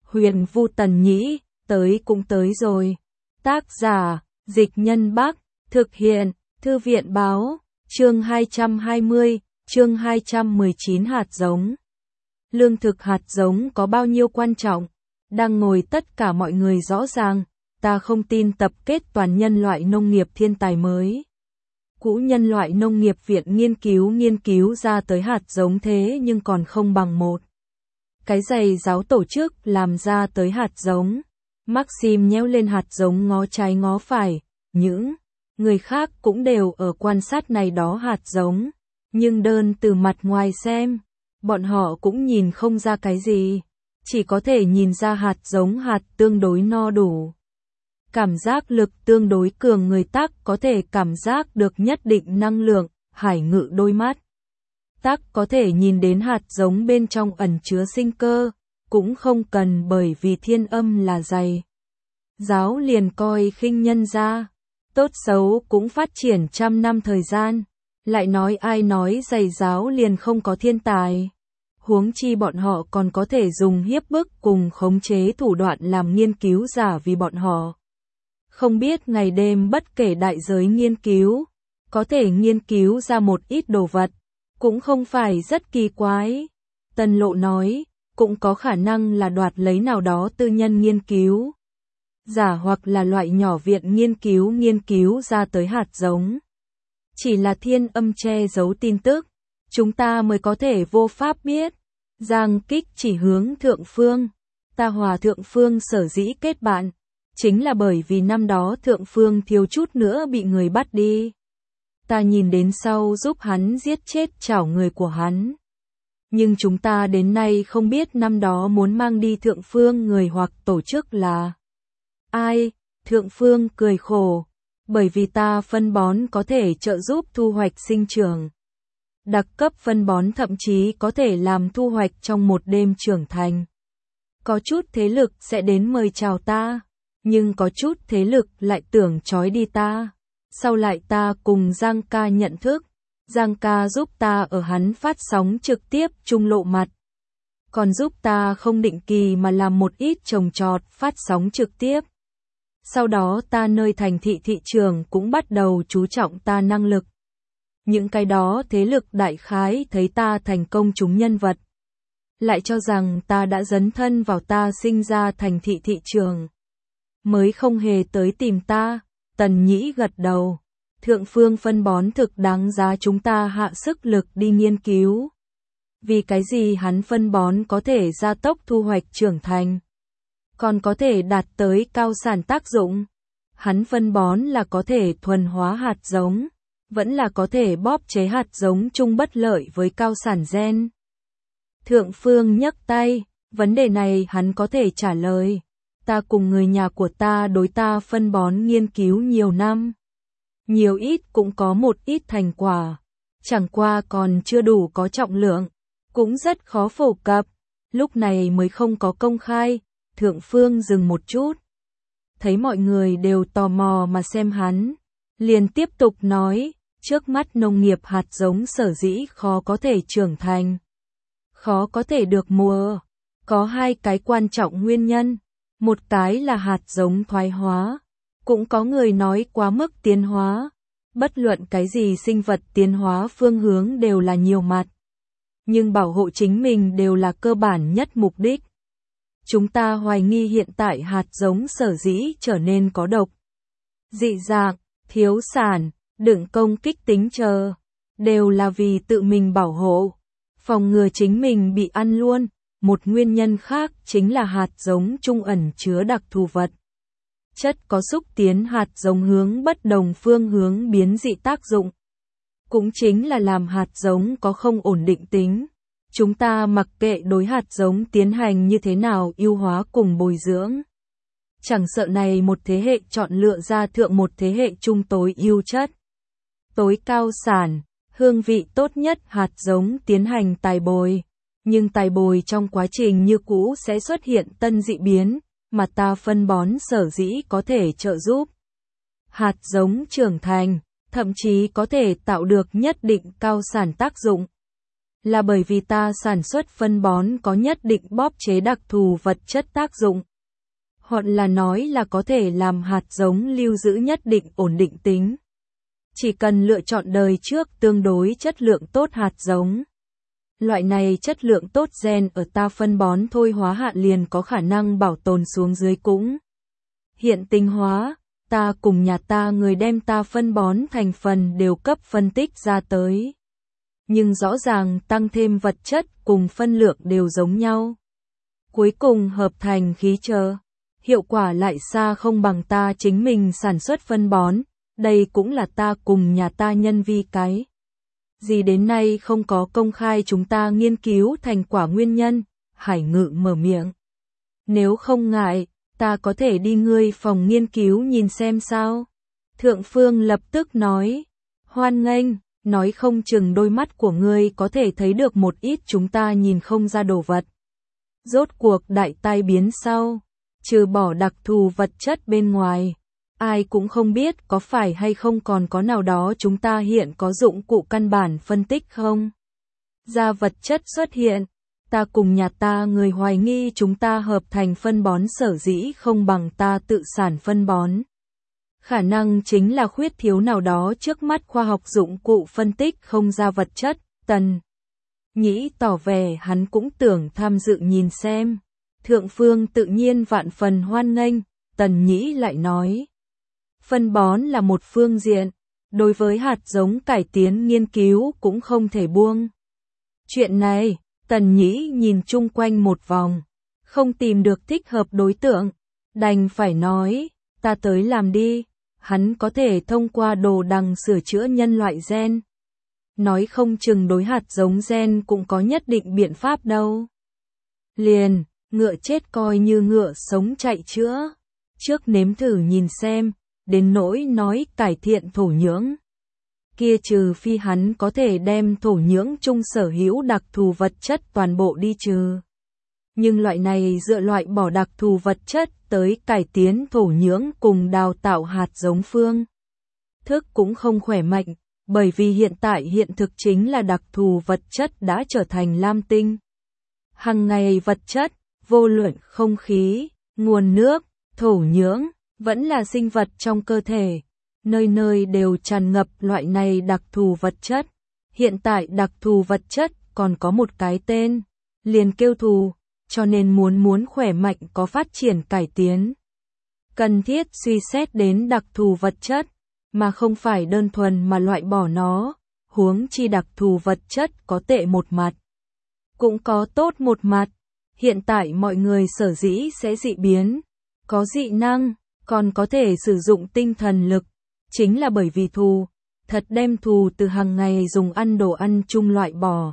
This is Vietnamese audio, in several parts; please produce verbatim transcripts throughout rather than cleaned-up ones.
Huyền Vu Tần Nhĩ, tới cũng tới rồi. Tác giả, Dịch Nhân Bắc, thực hiện, Thư viện Báo, chương hai trăm hai mươi, chương hai trăm mười chín hạt giống. Lương thực hạt giống có bao nhiêu quan trọng, đang ngồi tất cả mọi người rõ ràng, ta không tin tập kết toàn nhân loại nông nghiệp thiên tài mới. Cũ nhân loại nông nghiệp viện nghiên cứu nghiên cứu ra tới hạt giống thế nhưng còn không bằng một. Cái giày giáo tổ chức làm ra tới hạt giống. Maxim nhéo lên hạt giống ngó trái ngó phải, những người khác cũng đều ở quan sát này đó hạt giống. Nhưng đơn từ mặt ngoài xem, bọn họ cũng nhìn không ra cái gì. Chỉ có thể nhìn ra hạt giống hạt tương đối no đủ. Cảm giác lực tương đối cường người tác có thể cảm giác được nhất định năng lượng, hải ngự đôi mắt. Tác có thể nhìn đến hạt giống bên trong ẩn chứa sinh cơ, cũng không cần bởi vì thiên âm là dày. Giáo liền coi khinh nhân ra, tốt xấu cũng phát triển trăm năm thời gian, lại nói ai nói dày giáo liền không có thiên tài. Huống chi bọn họ còn có thể dùng hiếp bức cùng khống chế thủ đoạn làm nghiên cứu giả vì bọn họ. Không biết ngày đêm bất kể đại giới nghiên cứu, có thể nghiên cứu ra một ít đồ vật, cũng không phải rất kỳ quái. Tân Lộ nói, cũng có khả năng là đoạt lấy nào đó tư nhân nghiên cứu giả hoặc là loại nhỏ viện nghiên cứu nghiên cứu ra tới hạt giống. Chỉ là thiên âm che giấu tin tức, chúng ta mới có thể vô pháp biết. Giang Kích chỉ hướng Thượng Phương, ta hòa Thượng Phương sở dĩ kết bạn, chính là bởi vì năm đó Thượng Phương thiếu chút nữa bị người bắt đi. Ta nhìn đến sau giúp hắn giết chết chảo người của hắn. Nhưng chúng ta đến nay không biết năm đó muốn mang đi Thượng Phương người hoặc tổ chức là ai. Thượng Phương cười khổ, bởi vì ta phân bón có thể trợ giúp thu hoạch sinh trưởng. Đặc cấp phân bón thậm chí có thể làm thu hoạch trong một đêm trưởng thành. Có chút thế lực sẽ đến mời chào ta, nhưng có chút thế lực lại tưởng trói đi ta. Sau lại ta cùng Giang ca nhận thức, Giang ca giúp ta ở hắn phát sóng trực tiếp trung lộ mặt. Còn giúp ta không định kỳ mà làm một ít trồng trọt phát sóng trực tiếp. Sau đó ta nơi thành thị thị trường cũng bắt đầu chú trọng ta năng lực. Những cái đó thế lực đại khái thấy ta thành công chúng nhân vật. Lại cho rằng ta đã dấn thân vào ta sinh ra thành thị thị trường. Mới không hề tới tìm ta. Tần Nhĩ gật đầu. Thượng Phương phân bón thực đáng giá chúng ta hạ sức lực đi nghiên cứu. Vì cái gì hắn phân bón có thể gia tốc thu hoạch trưởng thành, còn có thể đạt tới cao sản tác dụng. Hắn phân bón là có thể thuần hóa hạt giống, vẫn là có thể bóp chế hạt giống chung bất lợi với cao sản gen. Thượng Phương nhấc tay, vấn đề này hắn có thể trả lời. Ta cùng người nhà của ta đối ta phân bón nghiên cứu nhiều năm. Nhiều ít cũng có một ít thành quả. Chẳng qua còn chưa đủ có trọng lượng. Cũng rất khó phổ cập. Lúc này mới không có công khai. Thượng Phương dừng một chút. Thấy mọi người đều tò mò mà xem hắn. Liền tiếp tục nói. Trước mắt nông nghiệp hạt giống sở dĩ khó có thể trưởng thành. Khó có thể được mùa. Có hai cái quan trọng nguyên nhân. Một cái là hạt giống thoái hóa, cũng có người nói quá mức tiến hóa. Bất luận cái gì sinh vật tiến hóa phương hướng đều là nhiều mặt. Nhưng bảo hộ chính mình đều là cơ bản nhất mục đích. Chúng ta hoài nghi hiện tại hạt giống sở dĩ trở nên có độc, dị dạng, thiếu sản, đựng công kích tính chờ, đều là vì tự mình bảo hộ, phòng ngừa chính mình bị ăn luôn. Một nguyên nhân khác chính là hạt giống trung ẩn chứa đặc thù vật chất có xúc tiến hạt giống hướng bất đồng phương hướng biến dị tác dụng. Cũng chính là làm hạt giống có không ổn định tính. Chúng ta mặc kệ đối hạt giống tiến hành như thế nào ưu hóa cùng bồi dưỡng. Chẳng sợ này một thế hệ chọn lựa ra thượng một thế hệ trung tối ưu chất, tối cao sản, hương vị tốt nhất hạt giống tiến hành tài bồi. Nhưng tài bồi trong quá trình như cũ sẽ xuất hiện tân dị biến, mà ta phân bón sở dĩ có thể trợ giúp hạt giống trưởng thành, thậm chí có thể tạo được nhất định cao sản tác dụng. là bởi vì ta sản xuất phân bón có nhất định bóp chế đặc thù vật chất tác dụng. Hoặc là nói là có thể làm hạt giống lưu giữ nhất định ổn định tính. Chỉ cần lựa chọn đời trước tương đối chất lượng tốt hạt giống. Loại này chất lượng tốt gen ở ta phân bón thôi hóa hạn liền có khả năng bảo tồn xuống dưới cũng. Hiện tinh hóa, ta cùng nhà ta người đem ta phân bón thành phần đều cấp phân tích ra tới. Nhưng rõ ràng tăng thêm vật chất cùng phân lượng đều giống nhau. Cuối cùng hợp thành khí chờ. Hiệu quả lại xa không bằng ta chính mình sản xuất phân bón. Đây cũng là ta cùng nhà ta nhân vi cái. Gì đến nay không có công khai chúng ta nghiên cứu thành quả nguyên nhân. Hải Ngự mở miệng. Nếu không ngại, ta có thể đi ngươi phòng nghiên cứu nhìn xem sao. Thượng Phương lập tức nói. Hoan nghênh, nói không chừng đôi mắt của ngươi có thể thấy được một ít chúng ta nhìn không ra đồ vật. Rốt cuộc đại tai biến sau, trừ bỏ đặc thù vật chất bên ngoài. Ai cũng không biết có phải hay không còn có nào đó chúng ta hiện có dụng cụ căn bản phân tích không. Ra vật chất xuất hiện, ta cùng nhà ta người hoài nghi chúng ta hợp thành phân bón sở dĩ không bằng ta tự sản phân bón. Khả năng chính là khuyết thiếu nào đó trước mắt khoa học dụng cụ phân tích không ra vật chất. Tần Nhĩ tỏ vẻ hắn cũng tưởng tham dự nhìn xem. Thượng Phương tự nhiên vạn phần hoan nghênh, Tần Nhĩ lại nói. Phân bón là một phương diện, đối với hạt giống cải tiến nghiên cứu cũng không thể buông. Chuyện này, Tần Nhĩ nhìn chung quanh một vòng, không tìm được thích hợp đối tượng, đành phải nói, ta tới làm đi, hắn có thể thông qua đồ đằng sửa chữa nhân loại gen. Nói không chừng đối hạt giống gen cũng có nhất định biện pháp đâu. Liền, ngựa chết coi như ngựa sống chạy chữa, trước nếm thử nhìn xem. Đến nỗi nói cải thiện thổ nhưỡng. Kia trừ phi hắn có thể đem thổ nhưỡng chung sở hữu đặc thù vật chất toàn bộ đi trừ. Nhưng loại này dựa loại bỏ đặc thù vật chất tới cải tiến thổ nhưỡng cùng đào tạo hạt giống phương. Thức cũng không khỏe mạnh, bởi vì hiện tại hiện thực chính là đặc thù vật chất đã trở thành lam tinh. Hằng ngày vật chất, vô luận không khí, nguồn nước, thổ nhưỡng, vẫn là sinh vật trong cơ thể, nơi nơi đều tràn ngập loại này đặc thù vật chất. Hiện tại đặc thù vật chất còn có một cái tên, liền kêu thù, cho nên muốn muốn khỏe mạnh có phát triển cải tiến. Cần thiết suy xét đến đặc thù vật chất, mà không phải đơn thuần mà loại bỏ nó, huống chi đặc thù vật chất có tệ một mặt. Cũng có tốt một mặt, hiện tại mọi người sở dĩ sẽ dị biến, có dị năng. Còn có thể sử dụng tinh thần lực, chính là bởi vì thù, thật đem thù từ hàng ngày dùng ăn đồ ăn chung loại bỏ.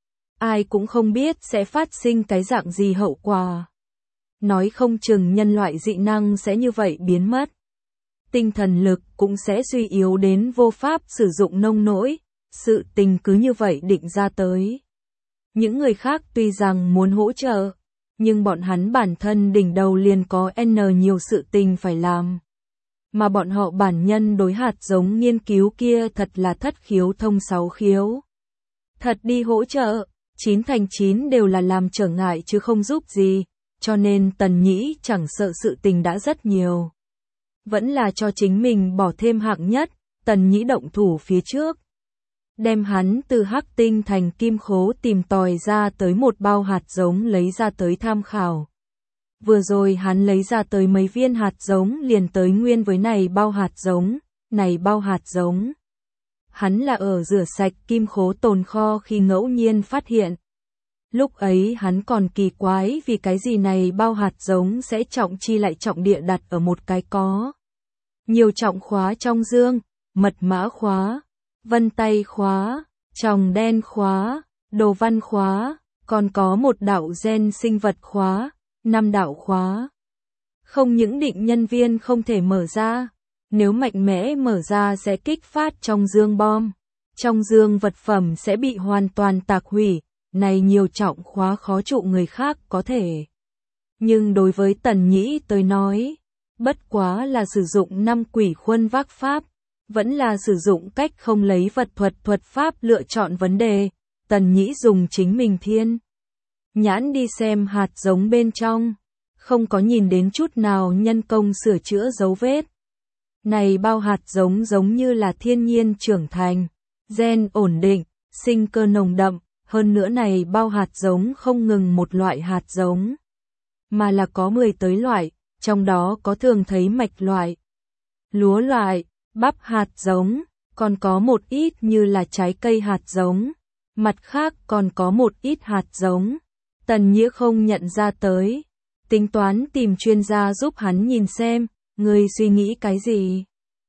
Ai cũng không biết sẽ phát sinh cái dạng gì hậu quả. Nói không chừng nhân loại dị năng sẽ như vậy biến mất. Tinh thần lực cũng sẽ suy yếu đến vô pháp sử dụng nông nỗi, sự tình cứ như vậy định ra tới. Những người khác tuy rằng muốn hỗ trợ, nhưng bọn hắn bản thân đỉnh đầu liền có N nhiều sự tình phải làm. Mà bọn họ bản nhân đối hạt giống nghiên cứu kia thật là thất khiếu thông sáu khiếu. Thật đi hỗ trợ, chín thành chín đều là làm trở ngại chứ không giúp gì, cho nên Tần Nhĩ chẳng sợ sự tình đã rất nhiều. Vẫn là cho chính mình bỏ thêm hạng nhất, Tần Nhĩ động thủ phía trước. Đem hắn từ hắc tinh thành kim khố tìm tòi ra tới một bao hạt giống lấy ra tới tham khảo. Vừa rồi hắn lấy ra tới mấy viên hạt giống liền tới nguyên với này bao hạt giống, này bao hạt giống. Hắn là ở rửa sạch kim khố tồn kho khi ngẫu nhiên phát hiện. Lúc ấy hắn còn kỳ quái vì cái gì này bao hạt giống sẽ trọng chi lại trọng địa đặt ở một cái có. Nhiều trọng khóa trong dương, mật mã khóa. Vân tay khóa, tròng đen khóa, đồ văn khóa, còn có một đạo gen sinh vật khóa, năm đạo khóa. Không những định nhân viên không thể mở ra, nếu mạnh mẽ mở ra sẽ kích phát trong dương bom. Trong dương vật phẩm sẽ bị hoàn toàn tạc hủy, này nhiều trọng khóa khó trụ người khác có thể. Nhưng đối với Tần Nhĩ tới nói, bất quá là sử dụng năm quỷ khuân vác pháp. Vẫn là sử dụng cách không lấy vật thuật thuật pháp lựa chọn vấn đề, Tần Nhĩ dùng chính mình thiên nhãn đi xem hạt giống bên trong, không có nhìn đến chút nào nhân công sửa chữa dấu vết. Này bao hạt giống giống như là thiên nhiên trưởng thành, gen ổn định, sinh cơ nồng đậm, hơn nữa này bao hạt giống không ngừng một loại hạt giống, mà là có mười tới loại, trong đó có thường thấy mạch loại, lúa loại, bắp hạt giống, còn có một ít như là trái cây hạt giống, mặt khác còn có một ít hạt giống. Tần Nhĩ không nhận ra tới, tính toán tìm chuyên gia giúp hắn nhìn xem, người suy nghĩ cái gì.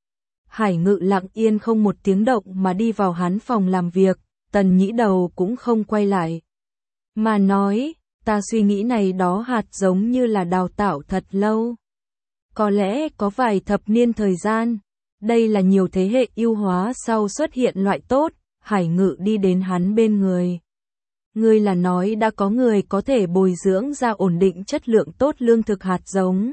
Hải Ngự lặng yên không một tiếng động mà đi vào hắn phòng làm việc, Tần Nhĩ đầu cũng không quay lại. Mà nói, ta suy nghĩ này đó hạt giống như là đào tạo thật lâu. Có lẽ có vài thập niên thời gian, đây là nhiều thế hệ ưu hóa sau xuất hiện loại tốt, Hải Ngự đi đến hắn bên người. Ngươi là nói đã có người có thể bồi dưỡng ra ổn định chất lượng tốt lương thực hạt giống.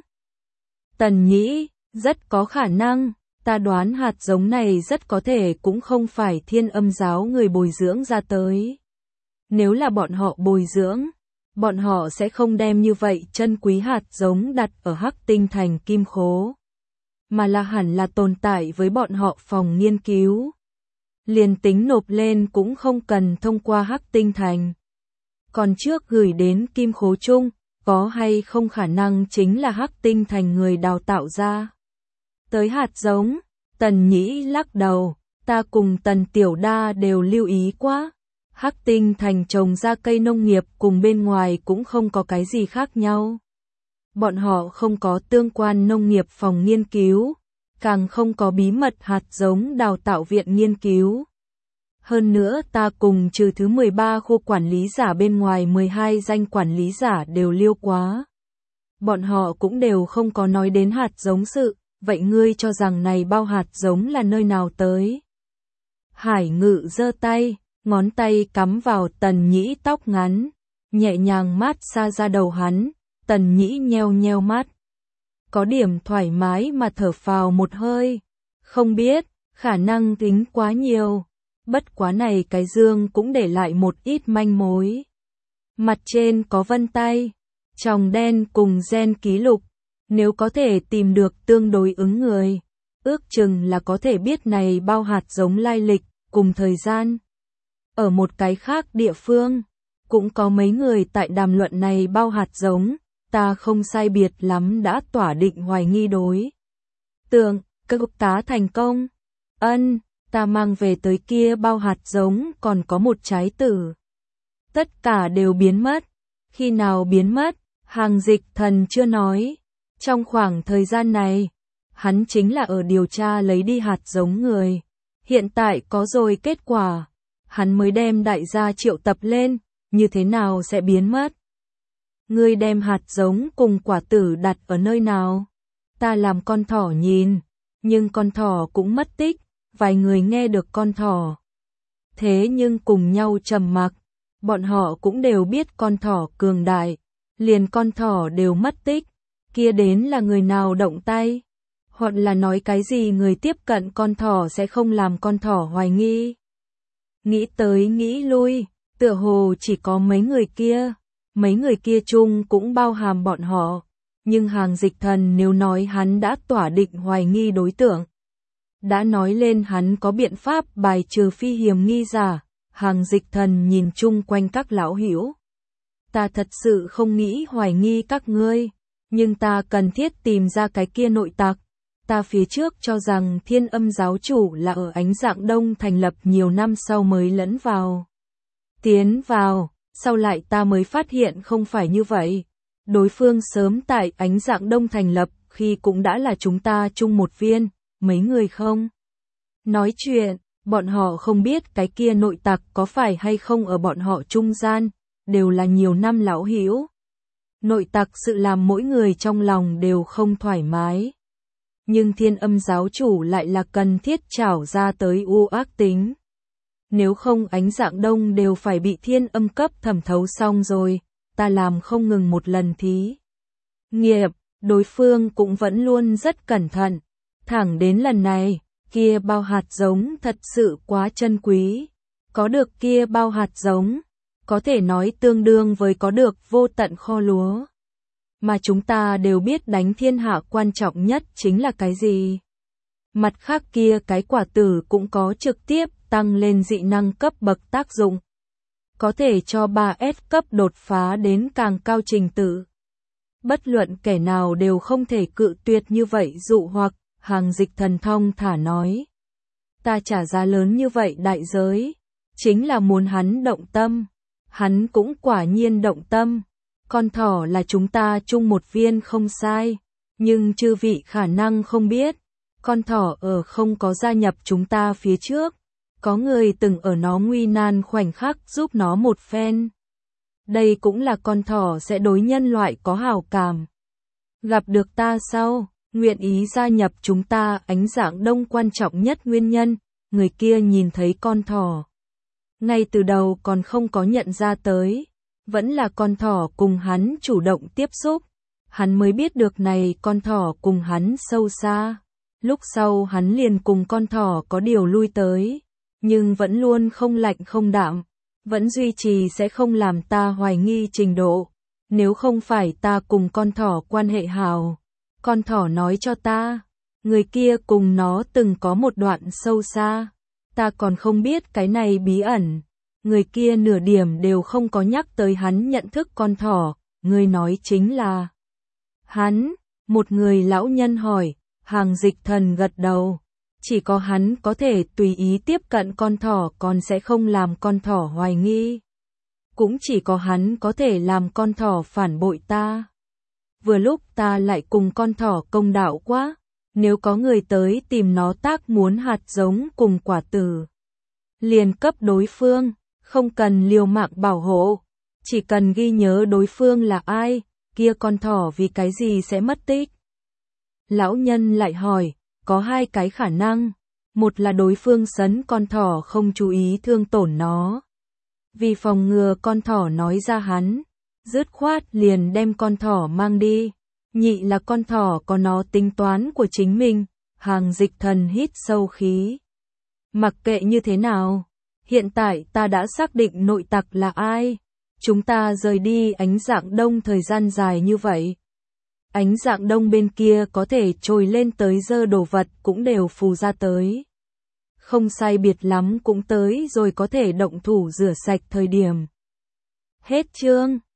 Tần Nhĩ, rất có khả năng, ta đoán hạt giống này rất có thể cũng không phải Thiên Âm giáo người bồi dưỡng ra tới. Nếu là bọn họ bồi dưỡng, bọn họ sẽ không đem như vậy chân quý hạt giống đặt ở Hắc Tinh Thành kim khố, mà là hẳn là tồn tại với bọn họ phòng nghiên cứu. Liền tính nộp lên cũng không cần thông qua Hắc Tinh Thành. Còn trước gửi đến kim khố chung, có hay không khả năng chính là Hắc Tinh Thành người đào tạo ra. Tới hạt giống, Tần Nhĩ lắc đầu, ta cùng Tần Tiểu Đa đều lưu ý quá. Hắc Tinh Thành trồng ra cây nông nghiệp cùng bên ngoài cũng không có cái gì khác nhau. Bọn họ không có tương quan nông nghiệp phòng nghiên cứu, càng không có bí mật hạt giống đào tạo viện nghiên cứu. Hơn nữa ta cùng trừ thứ mười ba khu quản lý giả bên ngoài mười hai danh quản lý giả đều liêu quá. Bọn họ cũng đều không có nói đến hạt giống sự, vậy ngươi cho rằng này bao hạt giống là nơi nào tới? Hải Ngự giơ tay, ngón tay cắm vào Tần Nhĩ tóc ngắn, nhẹ nhàng mát xa ra đầu hắn, Tần Nhĩ nheo nheo mắt. Có điểm thoải mái mà thở phào một hơi, không biết, khả năng tính quá nhiều. Bất quá này cái dương cũng để lại một ít manh mối. Mặt trên có vân tay, tròng đen cùng gen ký lục, nếu có thể tìm được tương đối ứng người, ước chừng là có thể biết này bao hạt giống lai lịch, cùng thời gian. Ở một cái khác địa phương, cũng có mấy người tại đàm luận này bao hạt giống, ta không sai biệt lắm đã tỏa định hoài nghi đối. Tưởng, các cục tá thành công. Ân. Ta mang về tới kia bao hạt giống còn có một trái tử. Tất cả đều biến mất. Khi nào biến mất, Hàng Dịch Thần chưa nói. Trong khoảng thời gian này, hắn chính là ở điều tra lấy đi hạt giống người. Hiện tại có rồi kết quả. Hắn mới đem đại gia triệu tập lên, như thế nào sẽ biến mất? Ngươi đem hạt giống cùng quả tử đặt ở nơi nào? Ta làm con thỏ nhìn, nhưng con thỏ cũng mất tích. Vài người nghe được con thỏ. Thế nhưng cùng nhau trầm mặc, bọn họ cũng đều biết con thỏ cường đại, liền con thỏ đều mất tích, kia đến là người nào động tay, hoặc là nói cái gì người tiếp cận con thỏ sẽ không làm con thỏ hoài nghi. Nghĩ tới nghĩ lui, tựa hồ chỉ có mấy người kia, mấy người kia chung cũng bao hàm bọn họ, nhưng Hàng Dịch Thần nếu nói hắn đã tỏa định hoài nghi đối tượng, đã nói lên hắn có biện pháp bài trừ phi hiểm nghi giả. Hàng Dịch Thần nhìn chung quanh các lão hữu. Ta thật sự không nghĩ hoài nghi các ngươi, nhưng ta cần thiết tìm ra cái kia nội tặc. Ta phía trước cho rằng Thiên Âm giáo chủ là ở Ánh Dạng Đông thành lập nhiều năm sau mới lẫn vào. Tiến vào, sau lại ta mới phát hiện không phải như vậy. Đối phương sớm tại Ánh Dạng Đông thành lập khi cũng đã là chúng ta chung một viên. Mấy người không nói chuyện, bọn họ không biết cái kia nội tặc có phải hay không ở bọn họ trung gian, đều là nhiều năm lão hữu. Nội tặc sự làm mỗi người trong lòng đều không thoải mái. Nhưng Thiên Âm giáo chủ lại là cần thiết trảo ra tới u ác tính. Nếu không Ánh Dạng Đông đều phải bị Thiên Âm cấp thẩm thấu xong rồi, ta làm không ngừng một lần thí nghiệp, đối phương cũng vẫn luôn rất cẩn thận. Thẳng đến lần này, kia bao hạt giống thật sự quá chân quý. Có được kia bao hạt giống, có thể nói tương đương với có được vô tận kho lúa. Mà chúng ta đều biết đánh thiên hạ quan trọng nhất chính là cái gì. Mặt khác kia cái quả tử cũng có trực tiếp tăng lên dị năng cấp bậc tác dụng. Có thể cho ba S cấp đột phá đến càng cao trình tự. Bất luận kẻ nào đều không thể cự tuyệt như vậy dụ hoặc, Hàng Dịch Thần thong thả nói. Ta trả giá lớn như vậy đại giới, chính là muốn hắn động tâm. Hắn cũng quả nhiên động tâm. Con thỏ là chúng ta chung một viên không sai, nhưng chư vị khả năng không biết. Con thỏ ở không có gia nhập chúng ta phía trước, có người từng ở nó nguy nan khoảnh khắc giúp nó một phen. Đây cũng là con thỏ sẽ đối nhân loại có hảo cảm. Gặp được ta sau, nguyện ý gia nhập chúng ta ánh dạng đông quan trọng nhất nguyên nhân, người kia nhìn thấy con thỏ. Ngay từ đầu còn không có nhận ra tới, vẫn là con thỏ cùng hắn chủ động tiếp xúc. Hắn mới biết được này con thỏ cùng hắn sâu xa. Lúc sau hắn liền cùng con thỏ có điều lui tới, nhưng vẫn luôn không lạnh không đạm, vẫn duy trì sẽ không làm ta hoài nghi trình độ. Nếu không phải ta cùng con thỏ quan hệ hào, con thỏ nói cho ta, người kia cùng nó từng có một đoạn sâu xa, ta còn không biết cái này bí ẩn. Người kia nửa điểm đều không có nhắc tới hắn nhận thức con thỏ, người nói chính là hắn. Một người lão nhân hỏi. Hàng Dịch Thần gật đầu, chỉ có hắn có thể tùy ý tiếp cận con thỏ còn sẽ không làm con thỏ hoài nghi. Cũng chỉ có hắn có thể làm con thỏ phản bội ta. Vừa lúc ta lại cùng con thỏ công đạo quá, nếu có người tới tìm nó tác muốn hạt giống cùng quả tử, liền cấp đối phương, không cần liều mạng bảo hộ, chỉ cần ghi nhớ đối phương là ai, kia con thỏ vì cái gì sẽ mất tích. Lão nhân lại hỏi, có hai cái khả năng, một là đối phương sấn con thỏ không chú ý thương tổn nó. Vì phòng ngừa con thỏ nói ra hắn, dứt khoát liền đem con thỏ mang đi. Nhị là con thỏ có nó tính toán của chính mình. Hàng Dịch Thần hít sâu khí. Mặc kệ như thế nào, hiện tại ta đã xác định nội tặc là ai. Chúng ta rời đi ánh dạng đông thời gian dài như vậy. Ánh dạng đông bên kia có thể trồi lên tới dơ đồ vật cũng đều phù ra tới. Không sai biệt lắm cũng tới rồi có thể động thủ rửa sạch thời điểm. Hết chương.